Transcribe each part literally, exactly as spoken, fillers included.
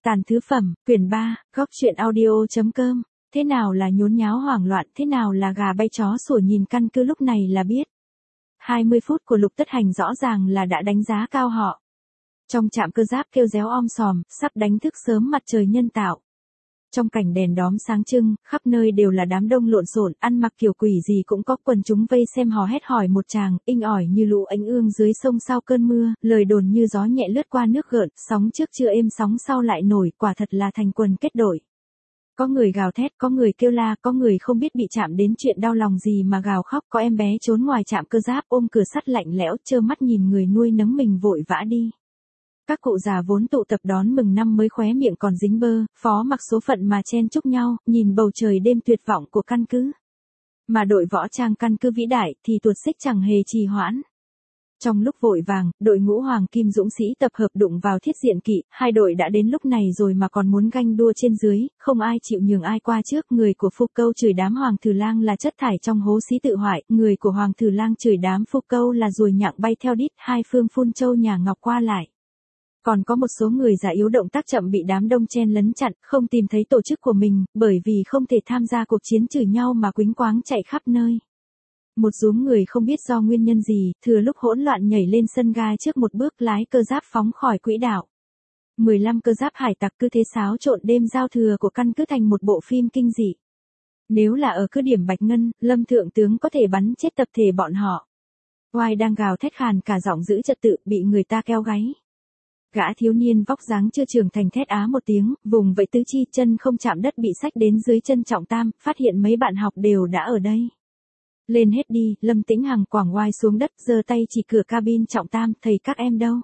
Tàn thứ phẩm, quyển ba, góc truyện audio.com. Thế nào là nhốn nháo hoảng loạn, thế nào là gà bay chó sủa, nhìn căn cứ lúc này là biết. hai mươi phút của Lục Tất Hành rõ ràng là đã đánh giá cao họ. Trong trạm cơ giáp kêu réo om sòm, sắp đánh thức sớm mặt trời nhân tạo. Trong cảnh đèn đóm sáng trưng, khắp nơi đều là đám đông lộn xộn, ăn mặc kiểu quỷ gì cũng có, quần chúng vây xem hò hét hỏi một tràng, inh ỏi như lũ ánh ương dưới sông sau cơn mưa, lời đồn như gió nhẹ lướt qua nước gợn, sóng trước chưa êm sóng sau lại nổi, quả thật là thành quần kết đội. Có người gào thét, có người kêu la, có người không biết bị chạm đến chuyện đau lòng gì mà gào khóc, có em bé trốn ngoài trạm cơ giáp ôm cửa sắt lạnh lẽo, trơ mắt nhìn người nuôi nấng mình vội vã đi. Các cụ già vốn tụ tập đón mừng năm mới khóe miệng còn dính bơ, phó mặc số phận mà chen chúc nhau, nhìn bầu trời đêm tuyệt vọng của căn cứ. Mà đội võ trang căn cứ vĩ đại thì tuột xích chẳng hề trì hoãn. Trong lúc vội vàng, đội ngũ Hoàng Kim Dũng Sĩ tập hợp đụng vào Thiết Diện Kỵ, hai đội đã đến lúc này rồi mà còn muốn ganh đua trên dưới, không ai chịu nhường ai qua trước. Người của Phục Câu chửi đám Hoàng Thử Lang là chất thải trong hố xí tự hoại, người của Hoàng Thử Lang chửi đám Phục Câu là ruồi nhặng bay theo đít, hai phương phun châu nhà ngọc qua lại. Còn có một số người già yếu động tác chậm bị đám đông chen lấn chặn, không tìm thấy tổ chức của mình, bởi vì không thể tham gia cuộc chiến chửi nhau mà quýnh quáng chạy khắp nơi. Một dúm người không biết do nguyên nhân gì, thừa lúc hỗn loạn nhảy lên sân ga trước một bước lái cơ giáp phóng khỏi quỹ đạo. mười lăm cơ giáp hải tặc cứ thế xáo trộn đêm giao thừa của căn cứ thành một bộ phim kinh dị. Nếu là ở cứ điểm Bạch Ngân, Lâm Thượng Tướng có thể bắn chết tập thể bọn họ. Oai đang gào thét khàn cả giọng giữ trật tự, bị người ta kéo gáy. Gã thiếu niên vóc dáng chưa trưởng thành thét á một tiếng, vùng vẫy tứ chi, chân không chạm đất bị xách đến dưới chân Trọng Tam, phát hiện mấy bạn học đều đã ở đây. Lên hết đi, Lâm Tĩnh Hằng quảng oai xuống đất, giơ tay chỉ cửa cabin Trọng Tam, thầy các em đâu?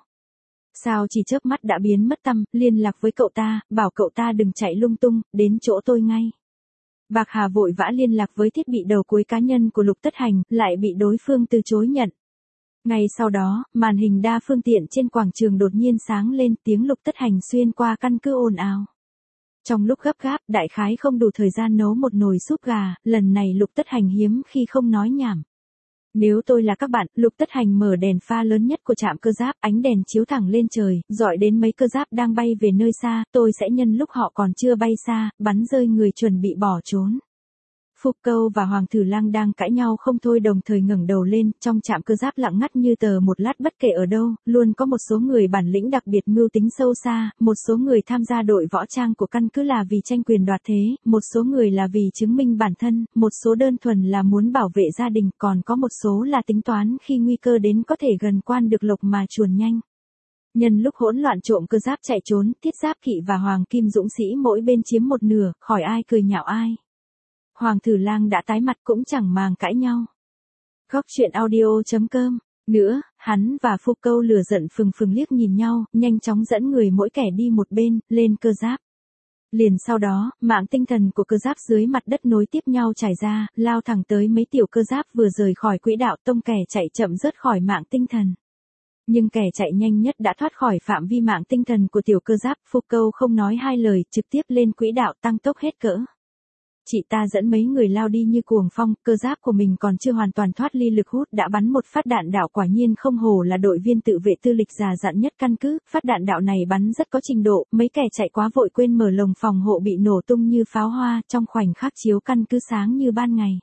Sao chỉ chớp mắt đã biến mất tăm, liên lạc với cậu ta, bảo cậu ta đừng chạy lung tung, đến chỗ tôi ngay. Bạc Hà vội vã liên lạc với thiết bị đầu cuối cá nhân của Lục Tất Hành, lại bị đối phương từ chối nhận. Ngay sau đó, màn hình đa phương tiện trên quảng trường đột nhiên sáng lên, tiếng Lục Tất Hành xuyên qua căn cứ ồn ào. Trong lúc gấp gáp, đại khái không đủ thời gian nấu một nồi súp gà, lần này Lục Tất Hành hiếm khi không nói nhảm. Nếu tôi là các bạn, Lục Tất Hành mở đèn pha lớn nhất của trạm cơ giáp, ánh đèn chiếu thẳng lên trời, dọi đến mấy cơ giáp đang bay về nơi xa, tôi sẽ nhân lúc họ còn chưa bay xa, bắn rơi người chuẩn bị bỏ trốn. Phục Câu và Hoàng Thử Lang đang cãi nhau không thôi đồng thời ngẩng đầu lên, trong trạm cơ giáp lặng ngắt như tờ một lát, bất kể ở đâu, luôn có một số người bản lĩnh đặc biệt mưu tính sâu xa, một số người tham gia đội võ trang của căn cứ là vì tranh quyền đoạt thế, một số người là vì chứng minh bản thân, một số đơn thuần là muốn bảo vệ gia đình, còn có một số là tính toán khi nguy cơ đến có thể gần quan được lộc mà chuồn nhanh. Nhân lúc hỗn loạn trộm cơ giáp chạy trốn, Thiết Giáp Kỵ và Hoàng Kim Dũng Sĩ mỗi bên chiếm một nửa, khỏi ai cười nhạo ai. Hoàng Thử Lang đã tái mặt cũng chẳng màng cãi nhau. Góc truyện audio.com. Nữa, hắn và Phục Câu lửa giận phừng phừng liếc nhìn nhau, nhanh chóng dẫn người mỗi kẻ đi một bên, lên cơ giáp. Liền sau đó, mạng tinh thần của cơ giáp dưới mặt đất nối tiếp nhau trải ra, lao thẳng tới mấy tiểu cơ giáp vừa rời khỏi quỹ đạo, tông kẻ chạy chậm rớt khỏi mạng tinh thần. Nhưng kẻ chạy nhanh nhất đã thoát khỏi phạm vi mạng tinh thần của tiểu cơ giáp, Phục Câu không nói hai lời, trực tiếp lên quỹ đạo tăng tốc hết cỡ. Chị ta dẫn mấy người lao đi như cuồng phong, cơ giáp của mình còn chưa hoàn toàn thoát ly lực hút đã bắn một phát đạn đạo, quả nhiên không hổ là đội viên tự vệ tư lịch già dặn nhất căn cứ, phát đạn đạo này bắn rất có trình độ, mấy kẻ chạy quá vội quên mở lồng phòng hộ bị nổ tung như pháo hoa, trong khoảnh khắc chiếu căn cứ sáng như ban ngày.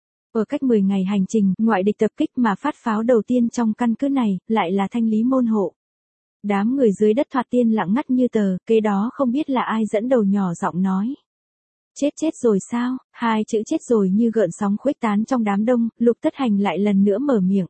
Ở cách mười ngày hành trình, ngoại địch tập kích mà phát pháo đầu tiên trong căn cứ này, lại là Thanh Lý môn hộ. Đám người dưới đất thoạt tiên lặng ngắt như tờ, kế đó không biết là ai dẫn đầu nhỏ giọng nói. Chết chết rồi sao? Hai chữ chết rồi như gợn sóng khuếch tán trong đám đông, Lục Tất Hành lại lần nữa mở miệng.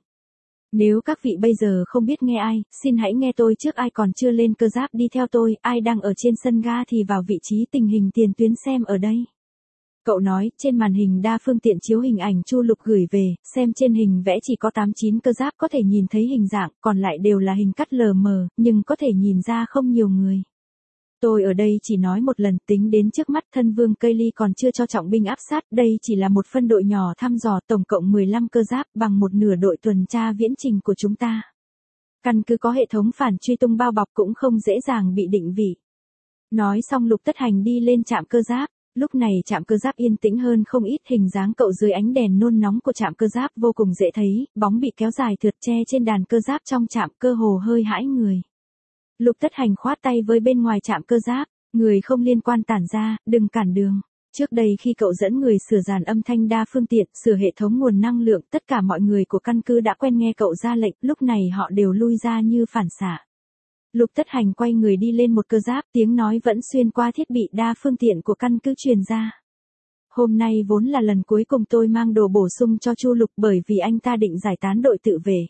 Nếu các vị bây giờ không biết nghe ai, xin hãy nghe tôi trước, ai còn chưa lên cơ giáp đi theo tôi, ai đang ở trên sân ga thì vào vị trí tình hình tiền tuyến xem ở đây. Cậu nói, trên màn hình đa phương tiện chiếu hình ảnh Chu Lục gửi về, xem trên hình vẽ chỉ có tám chín cơ giáp có thể nhìn thấy hình dạng, còn lại đều là hình cắt lờ mờ, nhưng có thể nhìn ra không nhiều người. Tôi ở đây chỉ nói một lần, tính đến trước mắt thân vương Cây Ly còn chưa cho trọng binh áp sát, đây chỉ là một phân đội nhỏ thăm dò, tổng cộng mười lăm cơ giáp, bằng một nửa đội tuần tra viễn trình của chúng ta. Căn cứ có hệ thống phản truy tung bao bọc cũng không dễ dàng bị định vị. Nói xong Lục Tất Hành đi lên trạm cơ giáp, lúc này trạm cơ giáp yên tĩnh hơn không ít, hình dáng cậu dưới ánh đèn nôn nóng của trạm cơ giáp vô cùng dễ thấy, bóng bị kéo dài thượt che trên đàn cơ giáp trong trạm, cơ hồ hơi hãi người. Lục Tất Hành khoát tay với bên ngoài trạm cơ giáp, Người không liên quan tản ra, đừng cản đường. Trước đây khi cậu dẫn người sửa dàn âm thanh đa phương tiện, sửa hệ thống nguồn năng lượng, tất cả mọi người của căn cứ đã quen nghe cậu ra lệnh, lúc này họ đều lui ra như phản xạ. Lục Tất Hành quay người đi lên một cơ giáp, tiếng nói vẫn xuyên qua thiết bị đa phương tiện của căn cứ truyền ra. Hôm nay vốn là lần cuối cùng tôi mang đồ bổ sung cho Chu Lục bởi vì anh ta định giải tán đội tự vệ.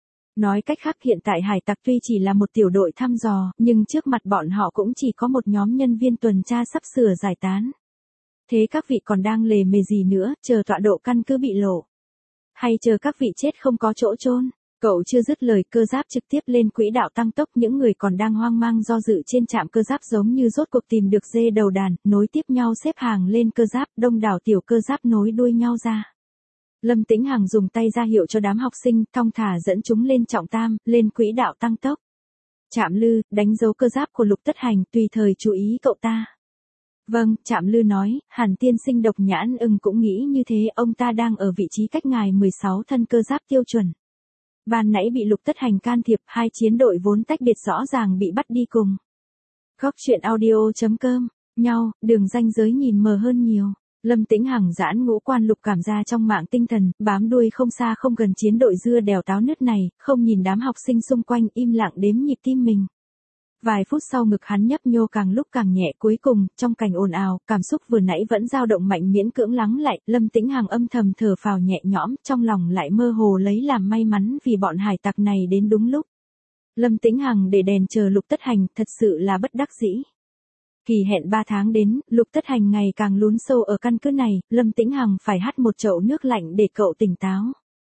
Nói cách khác hiện tại hải tặc tuy chỉ là một tiểu đội thăm dò, nhưng trước mặt bọn họ cũng chỉ có một nhóm nhân viên tuần tra sắp sửa giải tán. Thế các vị còn đang lề mề gì nữa, chờ tọa độ căn cứ bị lộ? Hay chờ các vị chết không có chỗ chôn? Cậu chưa dứt lời, cơ giáp trực tiếp lên quỹ đạo tăng tốc, những người còn đang hoang mang do dự trên trạm cơ giáp giống như rốt cuộc tìm được dê đầu đàn, nối tiếp nhau xếp hàng lên cơ giáp, đông đảo tiểu cơ giáp nối đuôi nhau ra. Lâm Tĩnh Hằng dùng tay ra hiệu cho đám học sinh, thong thả dẫn chúng lên trọng tam, lên quỹ đạo tăng tốc. Trạm Lư, đánh dấu cơ giáp của Lục Tất Hành, tùy thời chú ý cậu ta. Vâng, Trạm Lư nói, Hàn tiên sinh độc nhãn ưng cũng nghĩ như thế, ông ta đang ở vị trí cách ngài mười sáu thân cơ giáp tiêu chuẩn. Ban nãy bị Lục Tất Hành can thiệp, hai chiến đội vốn tách biệt rõ ràng bị bắt đi cùng. Góc truyện audio chấm com, nhau, đường ranh giới nhìn mờ hơn nhiều. Lâm Tĩnh Hằng giãn ngũ quan lục cảm ra trong mạng tinh thần, bám đuôi không xa không gần chiến đội dưa đèo táo nứt này, không nhìn đám học sinh xung quanh, im lặng đếm nhịp tim mình. Vài phút sau ngực hắn nhấp nhô càng lúc càng nhẹ, cuối cùng, trong cảnh ồn ào, cảm xúc vừa nãy vẫn dao động mạnh miễn cưỡng lắng lại, Lâm Tĩnh Hằng âm thầm thở phào nhẹ nhõm, trong lòng lại mơ hồ lấy làm may mắn vì bọn hải tặc này đến đúng lúc. Lâm Tĩnh Hằng để đèn chờ Lục Tất Hành, thật sự là bất đắc dĩ. Kỳ hẹn ba tháng đến, Lục Tất Hành ngày càng lún sâu ở căn cứ này, Lâm Tĩnh Hằng phải hắt một chậu nước lạnh để cậu tỉnh táo.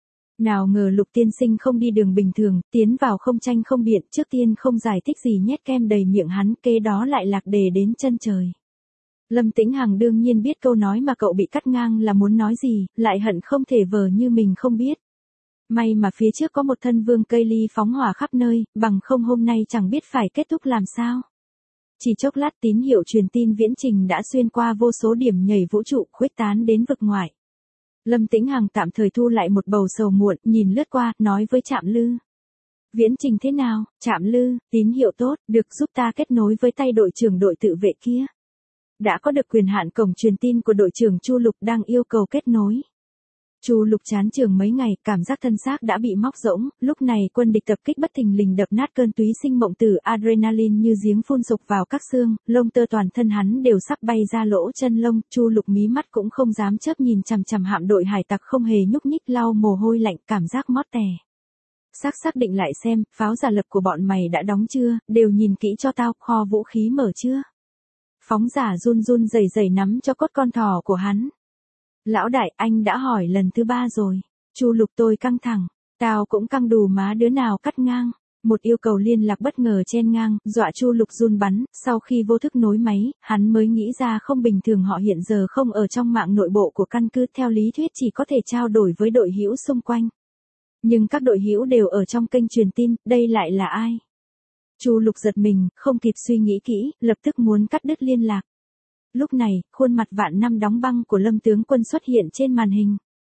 Nào ngờ Lục tiên sinh không đi đường bình thường, tiến vào không tranh không biện, trước tiên không giải thích gì nhét kem đầy miệng hắn, kế đó lại lạc đề đến chân trời. Lâm Tĩnh Hằng đương nhiên biết câu nói mà cậu bị cắt ngang là muốn nói gì, lại hận không thể vờ như mình không biết. May mà phía trước có một thân vương cây ly phóng hỏa khắp nơi, bằng không hôm nay chẳng biết phải kết thúc làm sao. Chỉ chốc lát tín hiệu truyền tin viễn trình đã xuyên qua vô số điểm nhảy vũ trụ, khuếch tán đến vực ngoại. Lâm Tĩnh Hằng tạm thời thu lại một bầu sầu muộn, nhìn lướt qua, nói với Trạm Lư. Viễn trình thế nào, Trạm Lư, tín hiệu tốt, được, giúp ta kết nối với tay đội trưởng đội tự vệ kia. Đã có được quyền hạn cổng truyền tin của đội trưởng Chu Lục đang yêu cầu kết nối. Chu Lục chán trường mấy ngày, cảm giác thân xác đã bị móc rỗng, lúc này quân địch tập kích bất thình lình đập nát cơn túy sinh mộng tử, adrenaline như giếng phun sục vào các xương, lông tơ toàn thân hắn đều sắp bay ra lỗ chân lông, Chu Lục mí mắt cũng không dám chớp nhìn chằm chằm hạm đội hải tặc không hề nhúc nhích, lau mồ hôi lạnh, cảm giác mót tè. Xác xác định lại xem, pháo giả lập của bọn mày đã đóng chưa, đều nhìn kỹ cho tao, kho vũ khí mở chưa. Phóng giả run run rẩy rẩy nắm cho cốt con thỏ của hắn. Lão đại, anh đã hỏi lần thứ ba rồi. Chu Lục, tôi căng thẳng. Tao cũng căng đù má, đứa nào cắt ngang. Một yêu cầu liên lạc bất ngờ chen ngang, dọa Chu Lục run bắn, sau khi vô thức nối máy, hắn mới nghĩ ra không bình thường, họ hiện giờ không ở trong mạng nội bộ của căn cứ, theo lý thuyết chỉ có thể trao đổi với đội hữu xung quanh. Nhưng các đội hữu đều ở trong kênh truyền tin, đây lại là ai? Chu Lục giật mình, không kịp suy nghĩ kỹ, lập tức muốn cắt đứt liên lạc. Lúc này, khuôn mặt vạn năm đóng băng của Lâm tướng quân xuất hiện trên màn hình.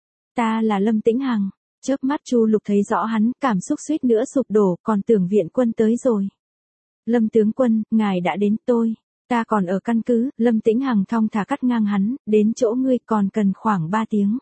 Ta là Lâm Tĩnh Hằng. Chớp mắt Chu Lục thấy rõ hắn, cảm xúc suýt nữa sụp đổ, còn tưởng viện quân tới rồi. Lâm tướng quân, ngài đã đến, tôi. Ta còn ở căn cứ, Lâm Tĩnh Hằng thong thả cắt ngang hắn, đến chỗ ngươi còn cần khoảng ba tiếng.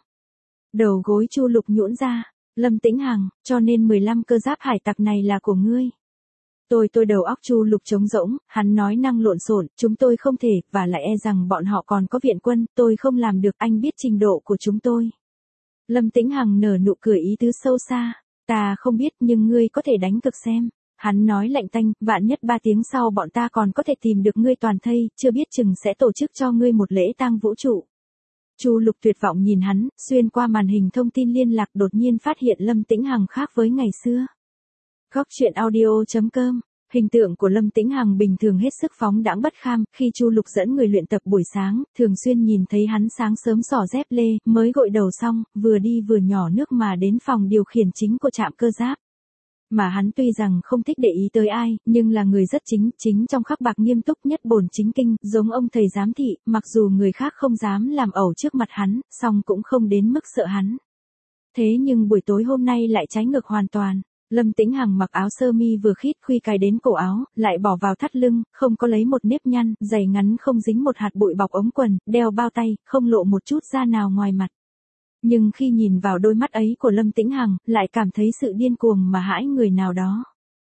Đầu gối Chu Lục nhũn ra. Lâm Tĩnh Hằng, cho nên mười lăm cơ giáp hải tặc này là của ngươi. Tôi tôi đầu óc Chu Lục trống rỗng, hắn nói năng lộn xộn, chúng tôi không thể, và lại e rằng bọn họ còn có viện quân, tôi không làm được, anh biết trình độ của chúng tôi. Lâm Tĩnh Hằng nở nụ cười ý tứ sâu xa, ta không biết nhưng ngươi có thể đánh cực xem. Hắn nói lạnh tanh, vạn nhất ba tiếng sau bọn ta còn có thể tìm được ngươi toàn thây, chưa biết chừng sẽ tổ chức cho ngươi một lễ tang vũ trụ. Chu Lục tuyệt vọng nhìn hắn, xuyên qua màn hình thông tin liên lạc đột nhiên phát hiện Lâm Tĩnh Hằng khác với ngày xưa. Góc truyện audio chấm com, hình tượng của Lâm Tĩnh Hằng bình thường hết sức phóng đãng bất kham, khi Chu Lục dẫn người luyện tập buổi sáng, thường xuyên nhìn thấy hắn sáng sớm xỏ dép lê, mới gội đầu xong, vừa đi vừa nhỏ nước mà đến phòng điều khiển chính của trạm cơ giáp. Mà hắn tuy rằng không thích để ý tới ai, nhưng là người rất chính, chính trong khắc bạc nghiêm túc nhất bổn chính kinh, giống ông thầy giám thị, mặc dù người khác không dám làm ẩu trước mặt hắn, song cũng không đến mức sợ hắn. Thế nhưng buổi tối hôm nay lại trái ngược hoàn toàn. Lâm Tĩnh Hằng mặc áo sơ mi vừa khít khuy cài đến cổ áo, lại bỏ vào thắt lưng, không có lấy một nếp nhăn, giày ngắn không dính một hạt bụi bọc ống quần, đeo bao tay, không lộ một chút da nào ngoài mặt. Nhưng khi nhìn vào đôi mắt ấy của Lâm Tĩnh Hằng, lại cảm thấy sự điên cuồng mà hãi người nào đó.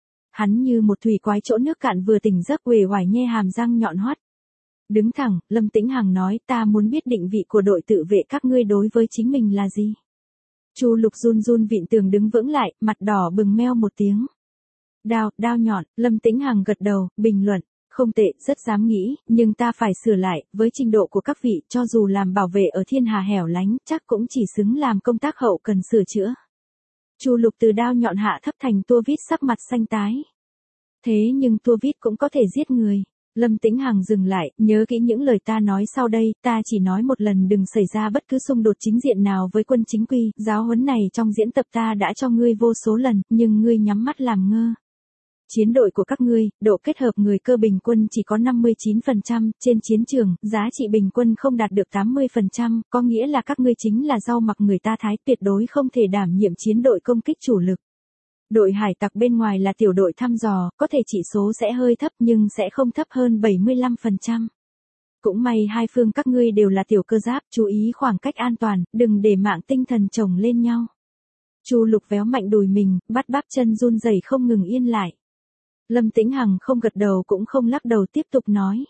Hắn như một thủy quái chỗ nước cạn vừa tỉnh giấc uể oải nhe hàm răng nhọn hoắt. Đứng thẳng, Lâm Tĩnh Hằng nói, ta muốn biết định vị của đội tự vệ các ngươi đối với chính mình là gì. Chu Lục run run vịn tường đứng vững lại, mặt đỏ bừng meo một tiếng. Đao, đao nhọn, Lâm Tĩnh Hằng gật đầu, bình luận, không tệ, rất dám nghĩ, nhưng ta phải sửa lại, với trình độ của các vị, cho dù làm bảo vệ ở thiên hà hẻo lánh, chắc cũng chỉ xứng làm công tác hậu cần sửa chữa. Chu Lục từ đao nhọn hạ thấp thành tua vít sắc mặt xanh tái. Thế nhưng tua vít cũng có thể giết người. Lâm Tĩnh Hằng dừng lại, nhớ kỹ những lời ta nói sau đây, ta chỉ nói một lần đừng xảy ra bất cứ xung đột chính diện nào với quân chính quy, giáo huấn này trong diễn tập ta đã cho ngươi vô số lần, nhưng ngươi nhắm mắt làm ngơ. Chiến đội của các ngươi, độ kết hợp người cơ bình quân chỉ có năm mươi chín phần trăm, trên chiến trường, giá trị bình quân không đạt được tám mươi phần trăm, có nghĩa là các ngươi chính là rau mặc người ta thái, tuyệt đối không thể đảm nhiệm chiến đội công kích chủ lực. Đội hải tặc bên ngoài là tiểu đội thăm dò, có thể chỉ số sẽ hơi thấp nhưng sẽ không thấp hơn bảy mươi lăm phần trăm. Cũng may hai phương các ngươi đều là tiểu cơ giáp, chú ý khoảng cách an toàn, đừng để mạng tinh thần chồng lên nhau. Chu Lục véo mạnh đùi mình, bắt bắp chân run rẩy không ngừng yên lại. Lâm Tĩnh Hằng không gật đầu cũng không lắc đầu tiếp tục nói.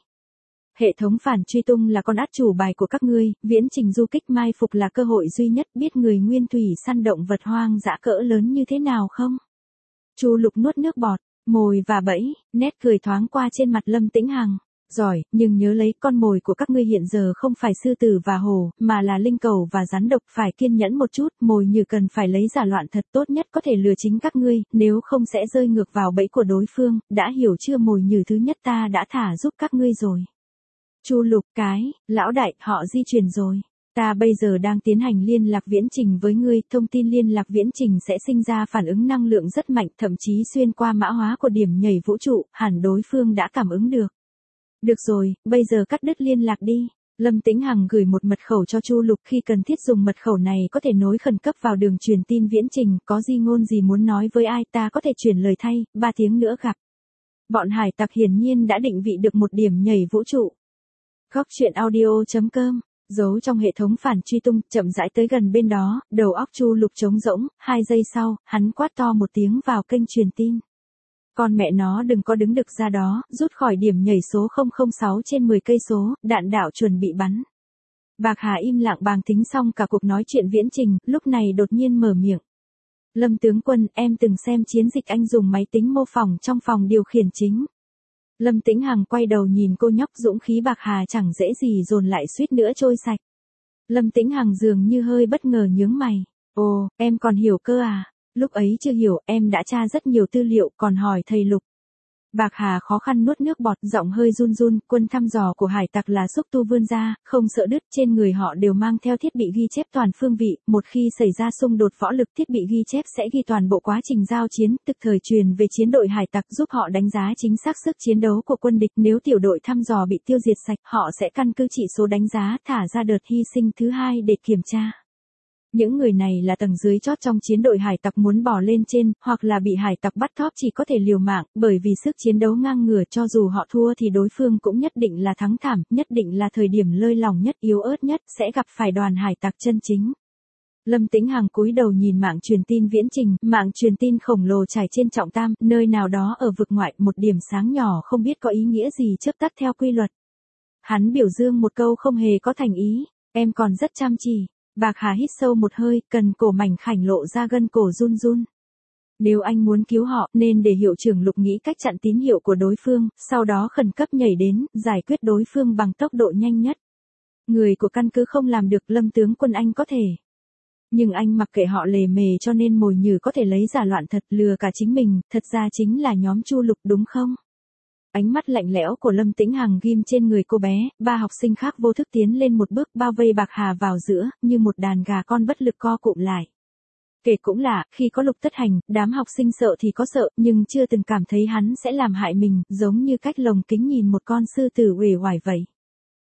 Hệ thống phản truy tung là con át chủ bài của các ngươi, viễn trình du kích mai phục là cơ hội duy nhất, biết người nguyên thủy săn động vật hoang dã cỡ lớn như thế nào không? Chu Lục nuốt nước bọt, mồi và bẫy, nét cười thoáng qua trên mặt Lâm Tĩnh Hằng. Giỏi, nhưng nhớ lấy con mồi của các ngươi hiện giờ không phải sư tử và hổ, mà là linh cầu và rắn độc, phải kiên nhẫn một chút, mồi như cần phải lấy giả loạn thật, tốt nhất có thể lừa chính các ngươi, nếu không sẽ rơi ngược vào bẫy của đối phương, đã hiểu chưa? Mồi như thứ nhất ta đã thả giúp các ngươi rồi. Chu Lục, cái, lão đại, họ di chuyển rồi. Ta bây giờ đang tiến hành liên lạc viễn trình với ngươi, thông tin liên lạc viễn trình sẽ sinh ra phản ứng năng lượng rất mạnh, thậm chí xuyên qua mã hóa của điểm nhảy vũ trụ, hẳn đối phương đã cảm ứng được. Được rồi, bây giờ cắt đứt liên lạc đi. Lâm Tĩnh Hằng gửi một mật khẩu cho Chu Lục, khi cần thiết dùng mật khẩu này có thể nối khẩn cấp vào đường truyền tin viễn trình, có di ngôn gì muốn nói với ai ta có thể truyền lời thay, ba tiếng nữa gặp. Bọn hải tặc hiển nhiên đã định vị được một điểm nhảy vũ trụ. Góc truyện audio chấm com, giấu trong hệ thống phản truy tung, chậm rãi tới gần bên đó, đầu óc Chu Lục trống rỗng, hai giây sau, hắn quát to một tiếng vào kênh truyền tin. Con mẹ nó đừng có đứng đực ra đó, rút khỏi điểm nhảy số không không sáu trên mười cây số, đạn đạo chuẩn bị bắn. Bạc Hà im lặng bàng tính xong cả cuộc nói chuyện viễn trình, lúc này đột nhiên mở miệng. Lâm tướng quân, em từng xem chiến dịch anh dùng máy tính mô phỏng trong phòng điều khiển chính. Lâm Tĩnh Hằng quay đầu nhìn cô nhóc, dũng khí Bạc Hà chẳng dễ gì dồn lại suýt nữa trôi sạch. Lâm Tĩnh Hằng dường như hơi bất ngờ nhướng mày. Ồ, em còn hiểu cơ à? Lúc ấy chưa hiểu, em đã tra rất nhiều tư liệu, còn hỏi thầy Lục. Bạc Hà khó khăn nuốt nước bọt, giọng hơi run run, quân thăm dò của hải tặc là xúc tu vươn ra, không sợ đứt, trên người họ đều mang theo thiết bị ghi chép toàn phương vị, một khi xảy ra xung đột võ lực, thiết bị ghi chép sẽ ghi toàn bộ quá trình giao chiến, tức thời truyền về chiến đội hải tặc, giúp họ đánh giá chính xác sức chiến đấu của quân địch, nếu tiểu đội thăm dò bị tiêu diệt sạch, họ sẽ căn cứ chỉ số đánh giá, thả ra đợt hy sinh thứ hai để kiểm tra. Những người này là tầng dưới chót trong chiến đội hải tặc muốn bò lên trên, hoặc là bị hải tặc bắt thóp chỉ có thể liều mạng, bởi vì sức chiến đấu ngang ngửa, cho dù họ thua thì đối phương cũng nhất định là thắng thảm, nhất định là thời điểm lơi lỏng nhất, yếu ớt nhất, sẽ gặp phải đoàn hải tặc chân chính. Lâm Tĩnh Hằng cúi đầu nhìn mạng truyền tin viễn trình, mạng truyền tin khổng lồ trải trên trọng tam, nơi nào đó ở vực ngoại, một điểm sáng nhỏ không biết có ý nghĩa gì chớp tắt theo quy luật. Hắn biểu dương một câu không hề có thành ý, em còn rất chăm chỉ. Bạc Hà hít sâu một hơi, cần cổ mảnh khảnh lộ ra gân cổ run run. Nếu anh muốn cứu họ, nên để hiệu trưởng Lục nghĩ cách chặn tín hiệu của đối phương, sau đó khẩn cấp nhảy đến, giải quyết đối phương bằng tốc độ nhanh nhất. Người của căn cứ không làm được, Lâm tướng quân anh có thể. Nhưng anh mặc kệ họ lề mề cho nên mồi nhử có thể lấy giả loạn thật, lừa cả chính mình, thật ra chính là nhóm Chu Lục đúng không? Ánh mắt lạnh lẽo của Lâm Tĩnh Hằng ghim trên người cô bé, ba học sinh khác vô thức tiến lên một bước bao vây Bạc Hà vào giữa, như một đàn gà con bất lực co cụm lại. Kể cũng lạ, khi có Lục Tất Hành, đám học sinh sợ thì có sợ, nhưng chưa từng cảm thấy hắn sẽ làm hại mình, giống như cách lồng kính nhìn một con sư tử uể oải vậy.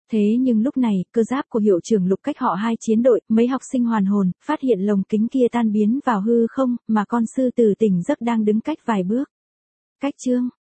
Thế nhưng lúc này, cơ giáp của hiệu trưởng Lục cách họ hai chiến đội, mấy học sinh hoàn hồn, phát hiện lồng kính kia tan biến vào hư không, mà con sư tử tỉnh giấc đang đứng cách vài bước. Cách chương